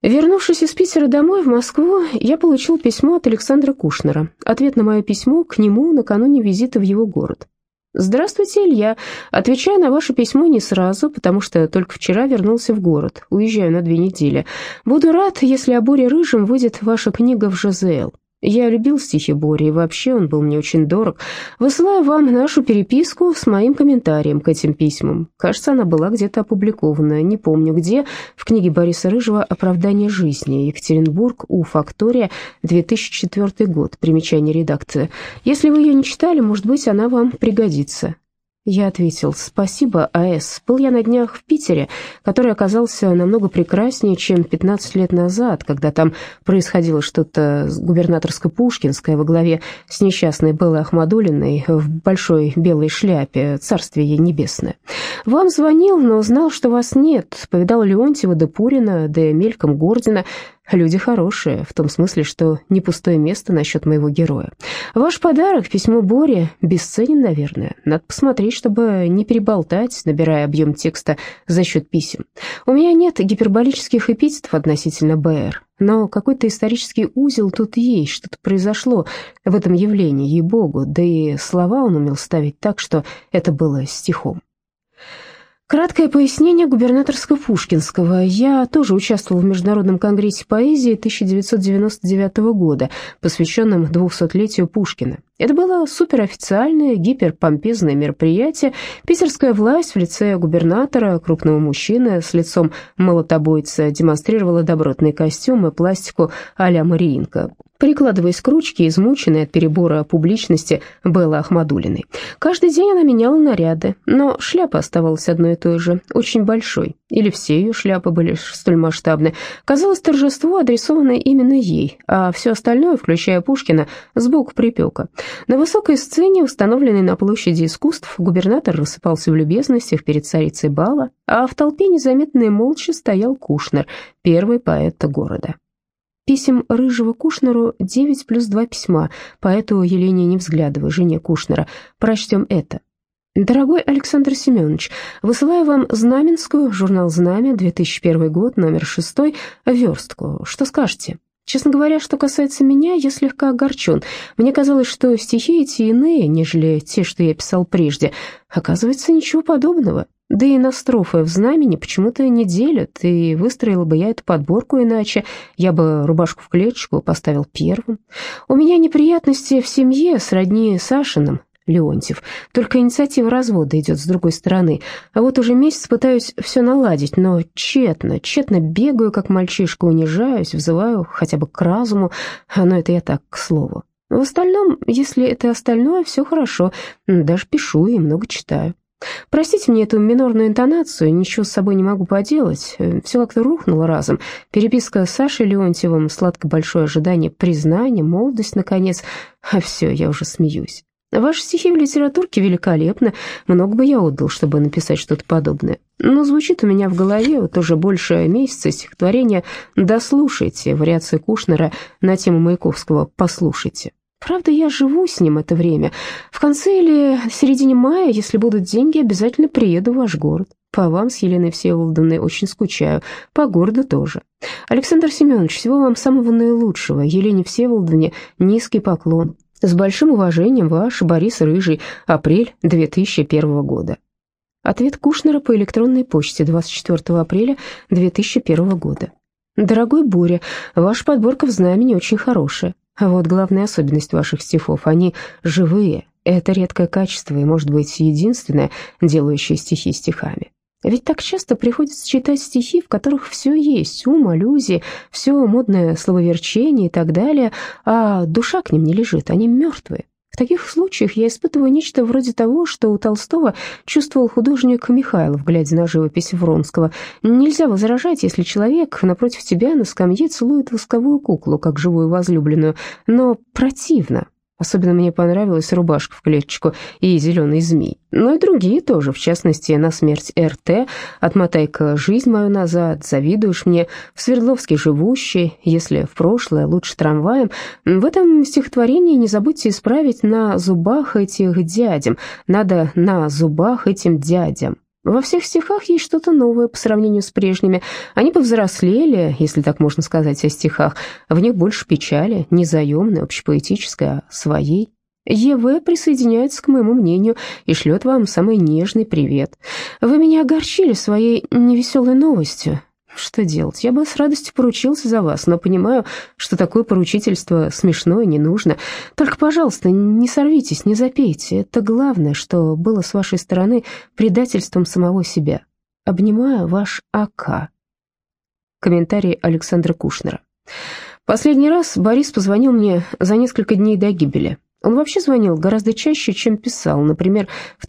Вернувшись из Питера домой в Москву, я получил письмо от Александра Кушнера. Ответ на мое письмо к нему накануне визита в его город. «Здравствуйте, Илья. Отвечаю на ваше письмо не сразу, потому что только вчера вернулся в город. Уезжаю на 2 недели. Буду рад, если о Боре Рыжем выйдет ваша книга в ЖЗЛ. Я любил стихи Бори, и вообще он был мне очень дорог. Высылаю вам нашу переписку с моим комментарием к этим письмам. Кажется, она была где-то опубликована, не помню где, в книге Бориса Рыжего «Оправдание жизни. Екатеринбург. У. Фактория. 2004 год. Примечание редакции. Если вы ее не читали, может быть, она вам пригодится». Я ответил: «Спасибо, А.С. Был я на днях в Питере, который оказался намного прекраснее, чем 15 лет назад, когда там происходило что-то губернаторско-пушкинское во главе с несчастной Беллой Ахмадуллиной в большой белой шляпе, царствие ей небесное. Вам звонил, но знал, что вас нет. Повидал Леонтьева да Пурина, да мельком Гордина. Люди хорошие, в том смысле, что не пустое место насчет моего героя. Ваш подарок, письмо Боре, бесценен, наверное. Надо посмотреть, чтобы не переболтать, набирая объем текста за счет писем. У меня нет гиперболических эпитетов относительно Б.Р., но какой-то исторический узел тут есть, что-то произошло в этом явлении, ей-богу, да и слова он умел ставить так, что это было стихом». Краткое пояснение губернаторско-пушкинского. Я тоже участвовал в Международном конгрессе поэзии 1999 года, посвященном 200-летию Пушкина. Это было суперофициальное, гиперпомпезное мероприятие. Питерская власть в лице губернатора, крупного мужчины с лицом молотобойца, демонстрировала добротные костюмы, пластику а-ля Мариинка, прикладываясь к ручке, измученной от перебора публичности Беллы Ахмадуллиной. Каждый день она меняла наряды, но шляпа оставалась одной и той же, очень большой. Или все ее шляпы были столь масштабны. Казалось, торжество адресованное именно ей, а все остальное, включая Пушкина, сбоку припека. На высокой сцене, установленной на площади искусств, губернатор рассыпался в любезностях перед царицей бала, а в толпе незаметно и молча стоял Кушнер, первый поэт города. Писем Рыжего Кушнеру 9 плюс 2 письма, поэту Елене Невзглядовой, жене Кушнера. Прочтем это. «Дорогой Александр Семенович, высылаю вам Знаменскую, журнал «Знамя», 2001 год, номер 6, верстку. Что скажете? Честно говоря, что касается меня, я слегка огорчен. Мне казалось, что стихи эти иные, нежели те, что я писал прежде. Оказывается, ничего подобного. Да и на строфы в «Знамени» почему-то не делят, и выстроила бы я эту подборку иначе. Я бы рубашку в клеточку поставил первым. У меня неприятности в семье сродни Сашиным, Леонтьев. Только инициатива развода идет с другой стороны. А вот уже месяц пытаюсь все наладить, но тщетно бегаю, как мальчишка, унижаюсь, взываю хотя бы к разуму, но это я так, к слову. В остальном, если это остальное, все хорошо, даже пишу и много читаю. Простите мне эту минорную интонацию, ничего с собой не могу поделать, все как-то рухнуло разом. Переписка с Сашей Леонтьевым, сладко-большое ожидание признания, молодость, наконец, а все, я уже смеюсь. Ваши стихи в литературке великолепны, много бы я отдал, чтобы написать что-то подобное. Но звучит у меня в голове вот уже больше месяца стихотворение «Дослушайте», вариация Кушнера на тему Маяковского «Послушайте». Правда, я живу с ним это время. В конце или середине мая, если будут деньги, обязательно приеду в ваш город. По вам с Еленой Всеволодовной очень скучаю, по городу тоже. Александр Семенович, всего вам самого наилучшего. Елене Всеволодовне низкий поклон. С большим уважением, ваш Борис Рыжий, апрель 2001 года. Ответ Кушнера по электронной почте 24 апреля 2001 года. Дорогой Боря, ваша подборка в «Знамени» очень хорошая. Вот главная особенность ваших стихов. Они живые. Это редкое качество и, может быть, единственное, делающее стихи стихами. Ведь так часто приходится читать стихи, в которых все есть, ум, аллюзии, все модное слововерчение и так далее, а душа к ним не лежит, они мертвые. В таких случаях я испытываю нечто вроде того, что у Толстого чувствовал художник Михайлов, глядя на живопись Вронского. Нельзя возражать, если человек напротив тебя на скамье целует восковую куклу, как живую возлюбленную, но противно. Особенно мне понравилась рубашка в клеточку и зеленый змей. Но и другие тоже, в частности, «На смерть РТ», «Отмотай-ка жизнь мою назад», «Завидуешь мне», «В Свердловске живущий», «Если в прошлое, лучше трамваем». В этом стихотворении не забудьте исправить «на зубах этих дядям». Надо «на зубах этим дядям». Во всех стихах есть что-то новое по сравнению с прежними. Они повзрослели, если так можно сказать о стихах. В них больше печали, не заемной, общепоэтической, а своей. Е.В. присоединяется к моему мнению и шлет вам самый нежный привет. Вы меня огорчили своей невеселой новостью. Что делать? Я бы с радостью поручился за вас, но понимаю, что такое поручительство смешно и не нужно. Только, пожалуйста, не сорвитесь, не запейте. Это главное, что было с вашей стороны предательством самого себя. Обнимаю, ваш А.К. Комментарий Александра Кушнера. Последний раз Борис позвонил мне за несколько дней до гибели. Он вообще звонил гораздо чаще, чем писал. Например, в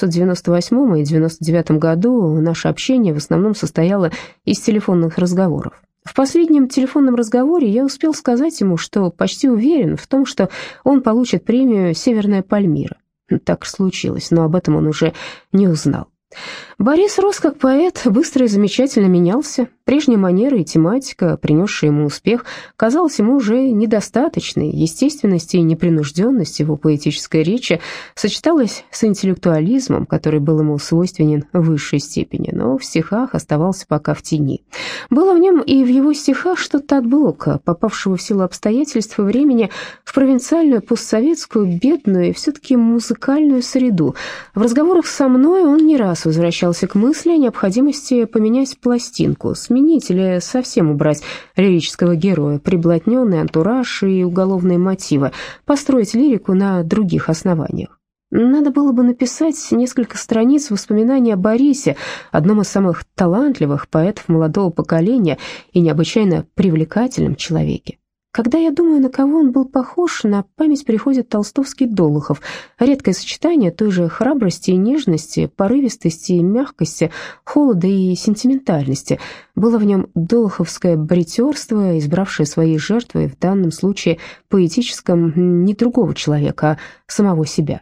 1998 и 1999 году наше общение в основном состояло из телефонных разговоров. В последнем телефонном разговоре я успел сказать ему, что почти уверен в том, что он получит премию «Северная Пальмира». Так случилось, но об этом он уже не узнал. Борис рос как поэт, быстро и замечательно менялся. Прежняя манера и тематика, принесшая ему успех, казалось ему уже недостаточной. Естественность и непринужденность его поэтической речи сочеталась с интеллектуализмом, который был ему свойственен в высшей степени, но в стихах оставался пока в тени. Было в нем и в его стихах что-то от Блока, попавшего в силу обстоятельств и времени в провинциальную, постсоветскую, бедную и все-таки музыкальную среду. В разговорах со мной он не раз возвращался к мысли о необходимости поменять пластинку, сменить или совсем убрать лирического героя, приблотненный антураж и уголовные мотивы, построить лирику на других основаниях. Надо было бы написать несколько страниц воспоминаний о Борисе, одном из самых талантливых поэтов молодого поколения и необычайно привлекательном человеке. Когда я думаю, на кого он был похож, на память приходит толстовский Долохов. Редкое сочетание той же храбрости и нежности, порывистости и мягкости, холода и сентиментальности. Было в нем долоховское бреттерство, избравшее своей жертвой, в данном случае поэтическом, не другого человека, а самого себя.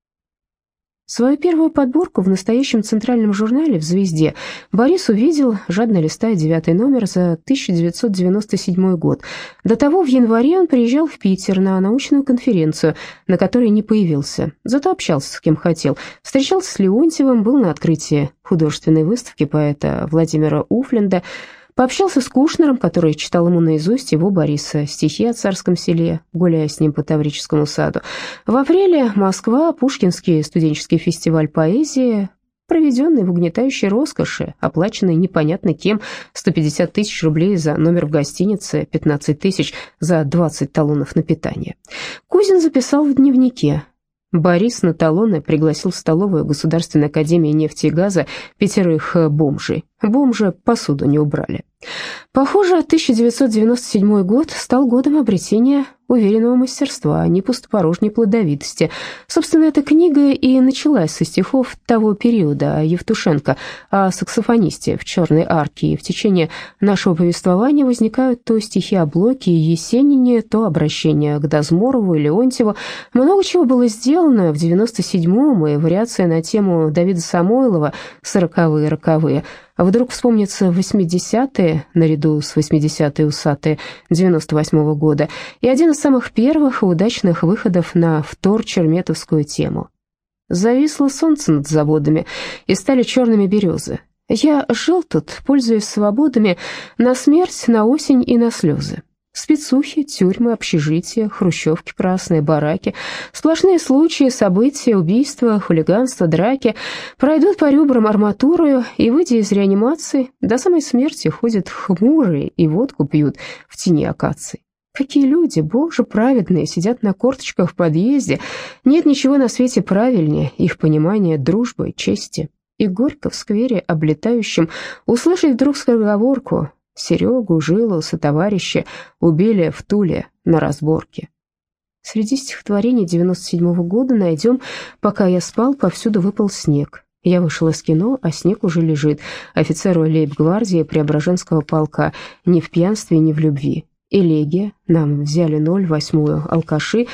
Свою первую подборку в настоящем центральном журнале «В Звезде» Борис увидел, жадно листая 9 номер за 1997 год. До того в январе он приезжал в Питер на научную конференцию, на которой не появился, зато общался с кем хотел. Встречался с Леонтьевым, был на открытии художественной выставки поэта Владимира Уфленда, пообщался с Кушнером, который читал ему наизусть его, Бориса, стихи о Царском Селе, гуляя с ним по Таврическому саду. В апреле Москва, Пушкинский студенческий фестиваль поэзии, проведенный в угнетающей роскоши, оплаченный непонятно кем, 150 тысяч рублей за номер в гостинице, 15 тысяч за 20 талонов на питание. Кузин записал в дневнике: Борис на талоны пригласил в столовую Государственной академии нефти и газа 5 бомжей. Бомжи посуду не убрали. Похоже, 1997 год стал годом обретения уверенного мастерства, а не пустопорожней плодовитости. Собственно, эта книга и началась со стихов того периода о Евтушенко, о саксофонисте в «Черной арке», и в течение нашего повествования возникают то стихи о Блоке и Есенине, то обращение к Дозморову и Леонтьеву. Много чего было сделано в 97-м, и вариация на тему Давида Самойлова «40-е, роковые». А вдруг вспомнятся 80-е, наряду с 80-е усатые 98-го года, и один из самых первых и удачных выходов на втор-черметовскую тему. Зависло солнце над заводами, и стали черными березы. Я жил тут, пользуясь свободами, на смерть, на осень и на слезы. Спецухи, тюрьмы, общежития, хрущевки красные, бараки, сплошные случаи, события, убийства, хулиганства, драки пройдут по ребрам арматурою и, выйдя из реанимации, до самой смерти ходят хмурые и водку пьют в тени акаций. Какие люди, Боже, праведные, сидят на корточках в подъезде. Нет ничего на свете правильнее их понимания дружбы, чести. И горько в сквере облетающем услышать вдруг скороговорку: Серегу, Жилу, сотоварища убили в Туле на разборке. Среди стихотворений 97-го года найдем: «Пока я спал, повсюду выпал снег. Я вышел из кино, а снег уже лежит. Офицеру лейб-гвардии Преображенского полка. Ни в пьянстве, ни в любви. Элегия. Нам взяли 08-ю алкаши.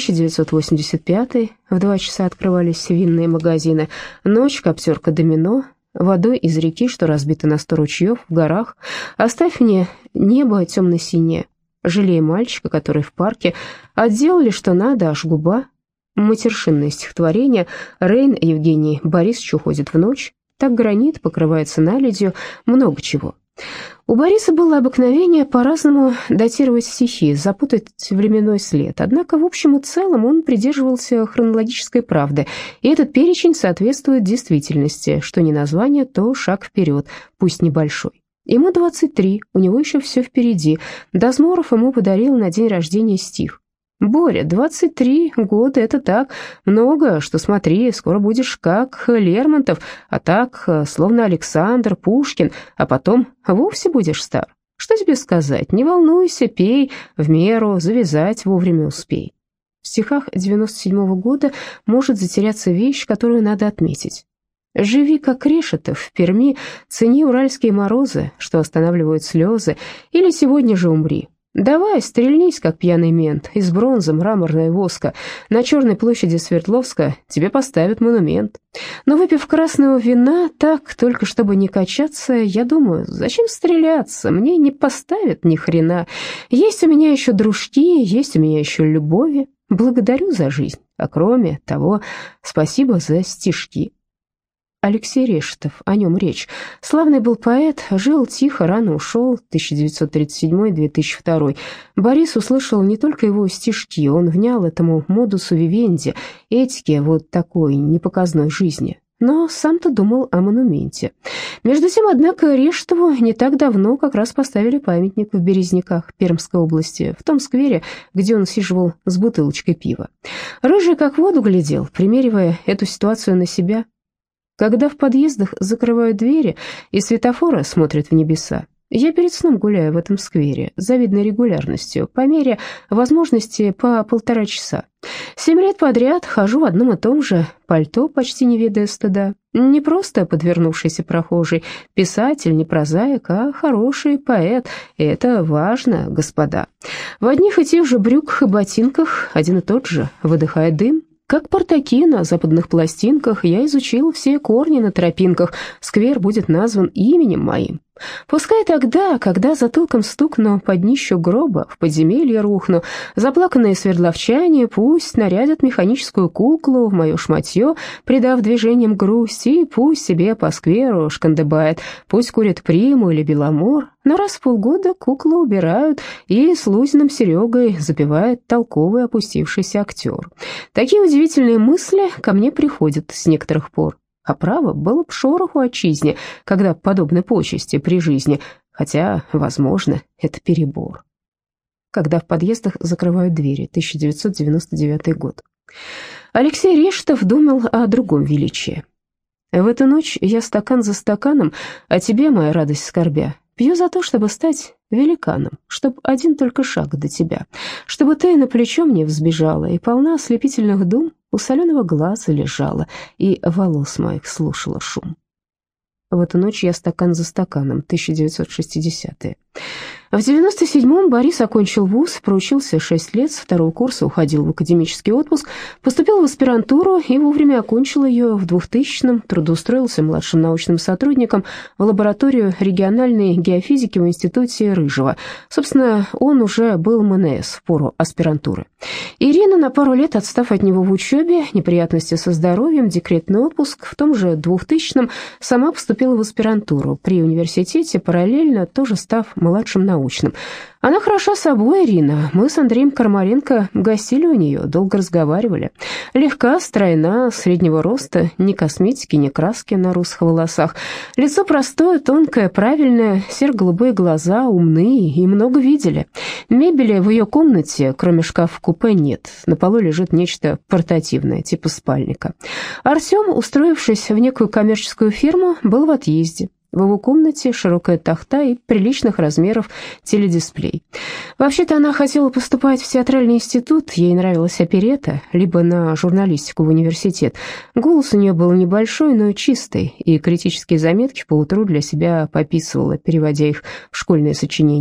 1985. В 2 часа открывались винные магазины. Ночь, коптерка, домино. Водой из реки, что разбита на 100 ручьев в горах. Оставь мне небо темно-синее. Жалея мальчика, который в парке. Отделали, что надо, аж губа». Матершинное стихотворение. Рейн Евгений Борисович уходит в ночь. Так гранит покрывается наледью, много чего. У Бориса было обыкновение по-разному датировать стихи, запутать временной след. Однако, в общем и целом, он придерживался хронологической правды, и этот перечень соответствует действительности, что не название, то шаг вперед, пусть небольшой. Ему 23, у него еще все впереди. Дозморов ему подарил на день рождения стих. «Боря, 23 года — это так много, что смотри, скоро будешь как Лермонтов, а так, словно Александр, Пушкин, а потом вовсе будешь стар. Что тебе сказать? Не волнуйся, пей, в меру, завязать вовремя успей». В стихах 97-го года может затеряться вещь, которую надо отметить. «Живи, как Решетов, в Перми, цени уральские морозы, что останавливают слезы, или сегодня же умри. Давай, стрельнись, как пьяный мент, из бронзы, мраморная и воска. На Черной площади Свердловска тебе поставят монумент. Но выпив красного вина, так, только чтобы не качаться, я думаю, зачем стреляться, мне не поставят ни хрена. Есть у меня еще дружки, есть у меня еще любови. Благодарю за жизнь, а кроме того, спасибо за стишки». Алексей Решетов, о нем речь. Славный был поэт, жил тихо, рано ушел, 1937-2002. Борис услышал не только его стишки, он внял этому модусу вивенди, этике вот такой непоказной жизни. Но сам-то думал о монументе. Между тем, однако, Решетову не так давно как раз поставили памятник в Березниках Пермской области, в том сквере, где он сиживал с бутылочкой пива. Рыжий как в воду глядел, примеривая эту ситуацию на себя. Когда в подъездах закрывают двери и светофоры смотрят в небеса, я перед сном гуляю в этом сквере с завидной регулярностью, по мере возможности по 1,5 часа. 7 лет подряд хожу в одном и том же пальто, почти не ведая стыда. Не просто подвернувшийся прохожий, писатель, не прозаик, а хороший поэт. И это важно, господа. В одних и тех же брюках и ботинках один и тот же выдыхает дым. Как Партаки на западных пластинках, я изучил все корни на тропинках, сквер будет назван именем моим. Пускай тогда, когда затылком стукну под днищу гроба, в подземелье рухну, заплаканные свердловчане пусть нарядят механическую куклу в мое шматье, придав движением грусть, и пусть себе по скверу шкандыбает, пусть курит приму или беломор, но раз в полгода куклу убирают, и с Лузиным Серегой запевает толковый опустившийся актер. Такие удивительные мысли ко мне приходят с некоторых пор. А право, было б шороху отчизне, когда подобны почести при жизни, хотя, возможно, это перебор. Когда в подъездах закрывают двери, 1999 год. Алексей Решетов думал о другом величии. «В эту ночь я стакан за стаканом, а тебе, моя радость скорбя, пью за то, чтобы стать великаном, чтоб один только шаг до тебя, чтобы ты на плечо мне взбежала и полна ослепительных дум у соленого глаза лежала и волос моих слушала шум». В эту ночь я стакан за стаканом, 1960-е. В 97-м Борис окончил вуз, проучился 6 лет, с 2-го курса уходил в академический отпуск, поступил в аспирантуру и вовремя окончил ее в 2000-м, трудоустроился младшим научным сотрудником в лабораторию региональной геофизики в институте Рыжего. Собственно, он уже был МНС в пору аспирантуры. Ирина, на пару лет отстав от него в учебе, неприятности со здоровьем, декретный отпуск, в том же 2000-м сама поступила в аспирантуру при университете, параллельно тоже став младшим научным. Она хороша собой, Ирина. Мы с Андреем Кармаренко гостили у нее, долго разговаривали. Легка, стройна, среднего роста, ни косметики, ни краски на русых волосах. Лицо простое, тонкое, правильное, серо-голубые глаза, умные и много видели. Мебели в ее комнате, кроме шкафа-купе, нет. На полу лежит нечто портативное, типа спальника. Артем, устроившись в некую коммерческую фирму, был в отъезде. В его комнате широкая тахта и приличных размеров теледисплей. Вообще-то она хотела поступать в театральный институт, ей нравилась оперетта, либо на журналистику в университет. Голос у нее был небольшой, но чистый, и критические заметки поутру для себя пописывала, переводя их в школьные сочинения.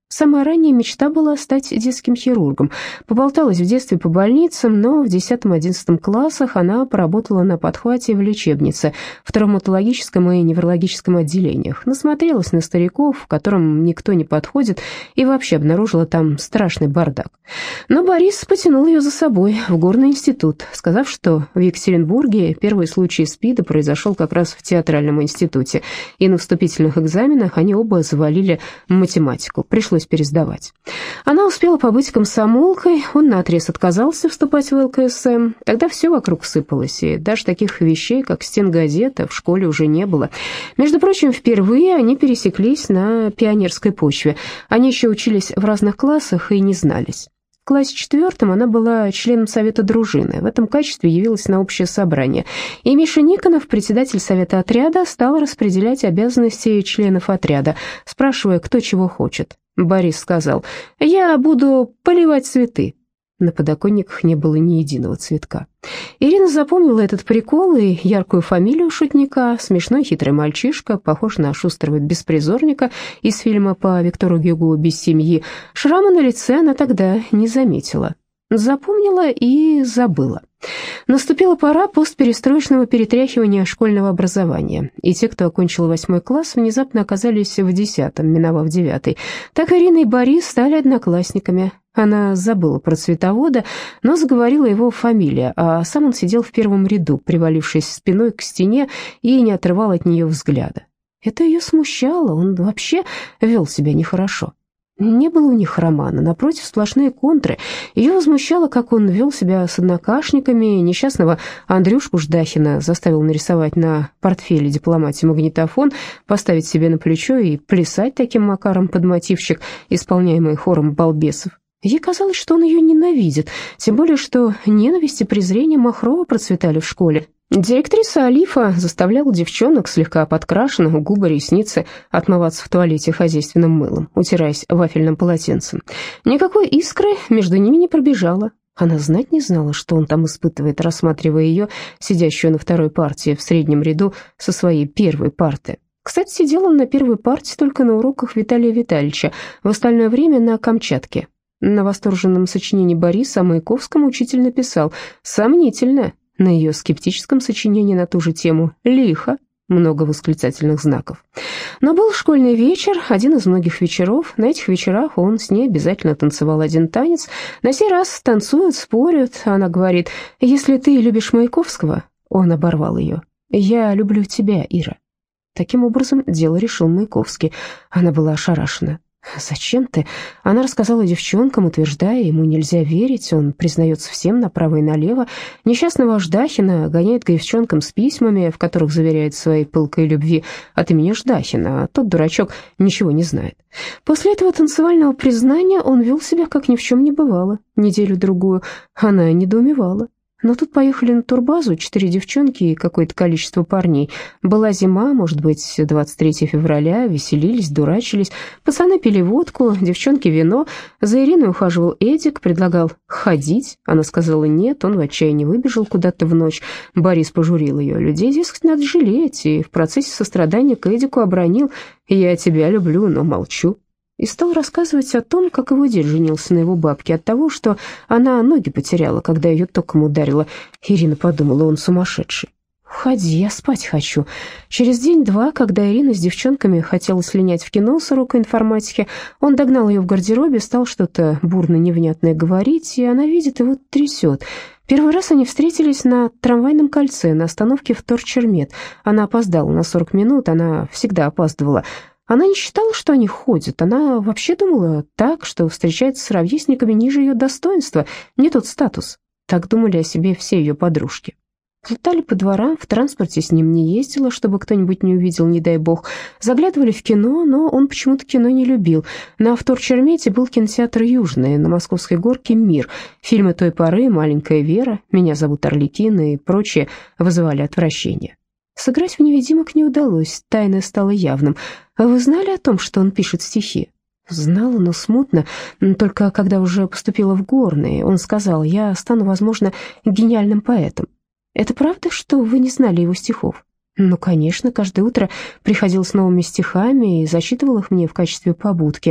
Самая ранняя мечта была стать детским хирургом. Поболталась в детстве по больницам, но в 10-11 классах она поработала на подхвате в лечебнице, в травматологическом и неврологическом отделениях. Насмотрелась на стариков, к которым никто не подходит, и вообще обнаружила там страшный бардак. Но Борис потянул ее за собой в горный институт, сказав, что в Екатеринбурге первый случай СПИДа произошел как раз в театральном институте, и на вступительных экзаменах они оба завалили математику. Пришлось пересдавать. Она успела побыть комсомолкой, он наотрез отказался вступать в ЛКСМ. Тогда все вокруг сыпалось, и даже таких вещей, как стенгазета, в школе уже не было. Между прочим, впервые они пересеклись на пионерской почве. Они еще учились в разных классах и не знались. В классе 4 она была членом совета дружины. В этом качестве явилась на общее собрание. И Миша Никонов, председатель совета отряда, стал распределять обязанности членов отряда, спрашивая, кто чего хочет. Борис сказал: «Я буду поливать цветы». На подоконниках не было ни единого цветка. Ирина запомнила этот прикол и яркую фамилию шутника. Смешной хитрый мальчишка, похож на шустрого беспризорника из фильма по Виктору Гюго «Без семьи». Шрама на лице она тогда не заметила. Запомнила и забыла. Наступила пора постперестроечного перетряхивания школьного образования, и те, кто окончил 8 класс, внезапно оказались в 10, миновав 9. Так Ирина и Борис стали одноклассниками. Она забыла про цветовода, но заговорила его фамилия, а сам он сидел в первом ряду, привалившись спиной к стене, и не отрывал от нее взгляда. Это ее смущало, он вообще вел себя нехорошо. Не было у них романа, напротив, сплошные контры. Ее возмущало, как он вел себя с однокашниками. Несчастного Андрюшку Ждахина заставил нарисовать на портфеле дипломате магнитофон, поставить себе на плечо и плясать таким макаром под мотивчик, исполняемый хором балбесов. Ей казалось, что он ее ненавидит, тем более, что ненависть и презрение Махрова процветали в школе. Директриса Алифа заставляла девчонок, слегка подкрашенных, губы, ресницы, отмываться в туалете хозяйственным мылом, утираясь вафельным полотенцем. Никакой искры между ними не пробежало. Она знать не знала, что он там испытывает, рассматривая ее, сидящую на второй парте в среднем ряду со своей первой парты. Кстати, сидел он на первой парте только на уроках Виталия Витальевича, в остальное время на Камчатке. На восторженном сочинении Бориса о Маяковском учитель написал «сомнительно». На ее скептическом сочинении на ту же тему «лихо», много восклицательных знаков. Но был школьный вечер, один из многих вечеров. На этих вечерах он с ней обязательно танцевал один танец. На сей раз танцуют, спорят. Она говорит: «Если ты любишь Маяковского...» Он оборвал ее: «Я люблю тебя, Ира». Таким образом, дело решил Маяковский. Она была ошарашена. «Зачем ты?» Она рассказала девчонкам, утверждая, ему нельзя верить, он признается всем направо и налево. Несчастного Ждахина гоняет к девчонкам с письмами, в которых заверяет своей пылкой любви от имени Ждахина, а тот дурачок ничего не знает. После этого танцевального признания он вел себя, как ни в чем не бывало. Неделю-другую она недоумевала. Но тут поехали на турбазу 4 девчонки и какое-то количество парней. Была зима, может быть, 23 февраля, веселились, дурачились. Пацаны пили водку, девчонки вино. За Ириной ухаживал Эдик, предлагал ходить. Она сказала нет, он в отчаянии выбежал куда-то в ночь. Борис пожурил ее. Людей, дескать, надо жалеть, и в процессе сострадания к Эдику обронил: «Я тебя люблю, но молчу». И стал рассказывать о том, как его дед женился на его бабке, от того, что она ноги потеряла, когда ее током ударила. Ирина подумала, он сумасшедший. «Уходи, я спать хочу». Через день-два, когда Ирина с девчонками хотела слинять в кино с урокой информатики, он догнал ее в гардеробе, стал что-то бурно-невнятное говорить, и она видит, его трясет. Первый раз они встретились на трамвайном кольце на остановке в Торчермет. Она опоздала на 40 минут, она всегда опаздывала. Она не считала, что они ходят, она вообще думала так, что встречается с ровесниками ниже ее достоинства, не тот статус. Так думали о себе все ее подружки. Плутали по дворам, в транспорте с ним не ездила, чтобы кто-нибудь не увидел, не дай бог. Заглядывали в кино, но он почему-то кино не любил. На Вторчермете был кинотеатр «Южный», на Московской горке «Мир». Фильмы той поры «Маленькая Вера», «Меня зовут Арлекин» и прочие вызывали отвращение. Сыграть в невидимок не удалось, тайное стало явным. А вы знали о том, что он пишет стихи? Знала, но смутно, только когда уже поступила в горные. Он сказал: «Я стану, возможно, гениальным поэтом». Это правда, что вы не знали его стихов? Ну, конечно, каждое утро приходил с новыми стихами и зачитывал их мне в качестве побудки.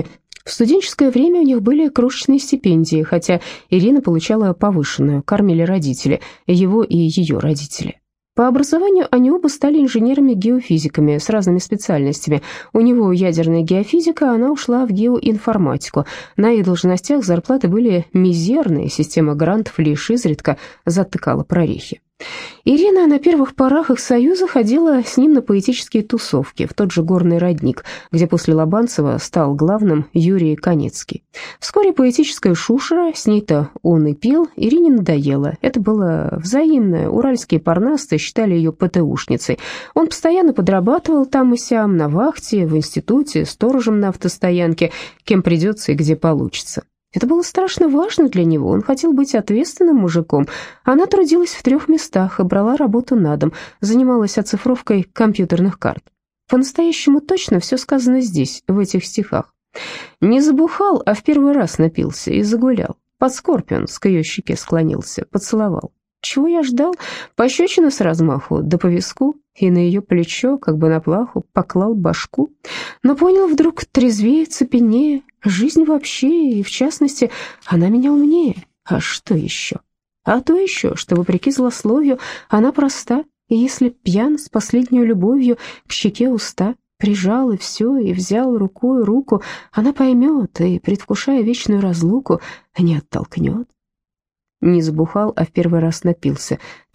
В студенческое время у них были крошечные стипендии, хотя Ирина получала повышенную, кормили родители, его и ее родители. По образованию они оба стали инженерами-геофизиками с разными специальностями. У него ядерная геофизика, она ушла в геоинформатику. На их должностях зарплаты были мизерные, система грантов лишь изредка затыкала прорехи. Ирина на первых порах их союза ходила с ним на поэтические тусовки, в тот же горный родник, где после Лобанцева стал главным Юрий Конецкий. Вскоре поэтическая шушера, с ней-то он и пил, Ирине надоело. Это было взаимное, уральские парнасты считали ее ПТУшницей. Он постоянно подрабатывал там и сям, на вахте, в институте, сторожем на автостоянке, кем придется и где получится. Это было страшно важно для него, он хотел быть ответственным мужиком. Она трудилась в 3 местах и брала работу на дом, занималась оцифровкой компьютерных карт. По-настоящему точно все сказано здесь, в этих стихах. Не забухал, а в первый раз напился и загулял. Под скорпион к ее щеке склонился, поцеловал. Чего я ждал? Пощечина с размаху, да по виску, и на ее плечо, как бы на плаху, поклал башку. Но понял вдруг, трезвее, цепенее, жизнь вообще, и в частности, она меня умнее. А что еще? А то еще, что, вопреки злословию, она проста, и если пьян с последней любовью к щеке уста, прижал и все, и взял рукой руку, она поймет, и, предвкушая вечную разлуку, не оттолкнет. Не забухал, а в первый раз напился.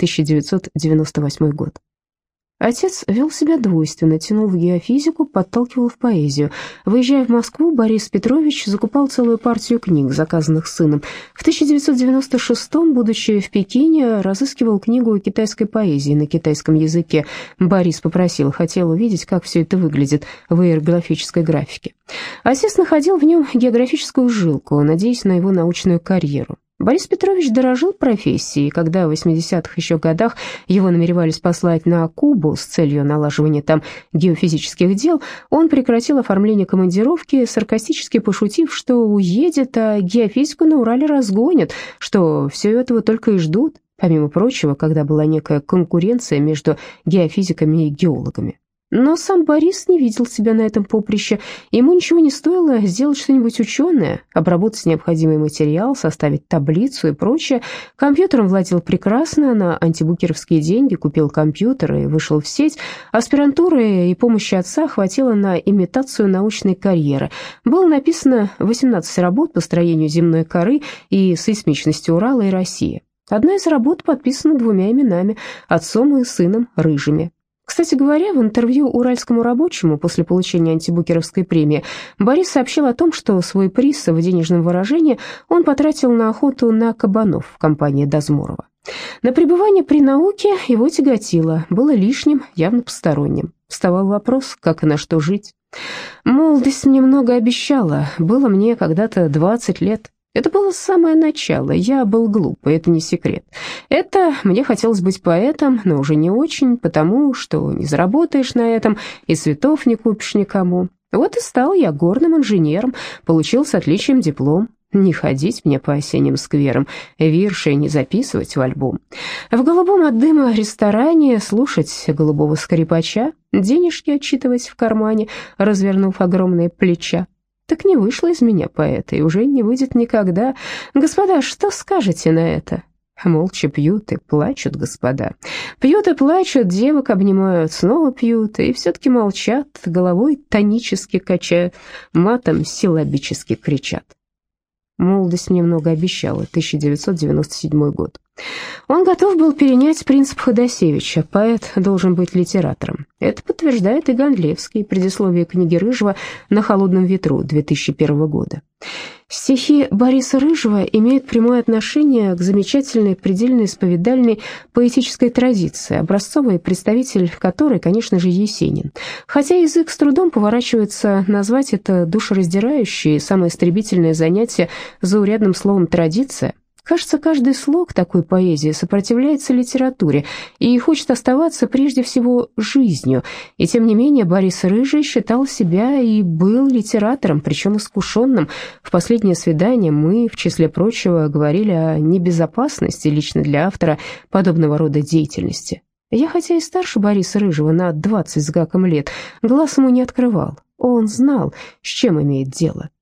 1998 год. Отец вел себя двойственно, тянул в геофизику, подталкивал в поэзию. Выезжая в Москву, Борис Петрович закупал целую партию книг, заказанных сыном. В 1996-м, будучи в Пекине, разыскивал книгу китайской поэзии на китайском языке. Борис хотел увидеть, как все это выглядит в иероглифической графике. Отец находил в нем географическую жилку, надеясь на его научную карьеру. Борис Петрович дорожил профессией, когда в 80-х еще годах его намеревались послать на Кубу с целью налаживания там геофизических дел, он прекратил оформление командировки, саркастически пошутив, что уедет, а геофизику на Урале разгонят, что все этого только и ждут, помимо прочего, когда была некая конкуренция между геофизиками и геологами. Но сам Борис не видел себя на этом поприще. Ему ничего не стоило сделать что-нибудь ученое, обработать необходимый материал, составить таблицу и прочее. Компьютером владел прекрасно, на антибукеровские деньги купил компьютер и вышел в сеть. Аспирантуры и помощи отца хватило на имитацию научной карьеры. Было написано 18 работ по строению земной коры и сейсмичности Урала и России. Одна из работ подписана 2 именами, отцом и сыном Рыжими. Кстати говоря, в интервью уральскому рабочему после получения антибукеровской премии Борис сообщил о том, что свой приз в денежном выражении он потратил на охоту на кабанов в компании Дозморова. На пребывание при науке его тяготило, было лишним, явно посторонним. Вставал вопрос, как и на что жить. «Молодость мне много обещала, было мне когда-то 20 лет». Это было самое начало, я был глуп, и это не секрет. Это мне хотелось быть поэтом, но уже не очень, потому что не заработаешь на этом, и цветов не купишь никому. Вот и стал я горным инженером, получил с отличием диплом. Не ходить мне по осенним скверам, вирши не записывать в альбом. В голубом от дыма ресторане слушать голубого скрипача, денежки отчитывать в кармане, развернув огромные плеча. Так не вышло из меня поэта, и уже не выйдет никогда. Господа, что скажете на это? Молча пьют и плачут, господа. Пьют и плачут, девок обнимают, снова пьют, и все-таки молчат, головой тонически качают, матом силлабически кричат. Молодость мне много обещала, 1997 год. Он готов был перенять принцип Ходосевича, поэт должен быть литератором. Это подтверждает и Гондлевский, предисловие книги Рыжего «На холодном ветру» 2001 года. Стихи Бориса Рыжего имеют прямое отношение к замечательной, предельно исповедальной поэтической традиции, образцовый представитель которой, конечно же, Есенин. Хотя язык с трудом поворачивается назвать это душераздирающее и самоистребительное занятие заурядным словом «традиция», кажется, каждый слог такой поэзии сопротивляется литературе и хочет оставаться прежде всего жизнью. И тем не менее Борис Рыжий считал себя и был литератором, причем искушенным. В «Последнее свидание» мы, в числе прочего, говорили о небезопасности лично для автора подобного рода деятельности. Я, хотя и старше Бориса Рыжего на 20 с гаком лет, глаз ему не открывал. Он знал, с чем имеет дело.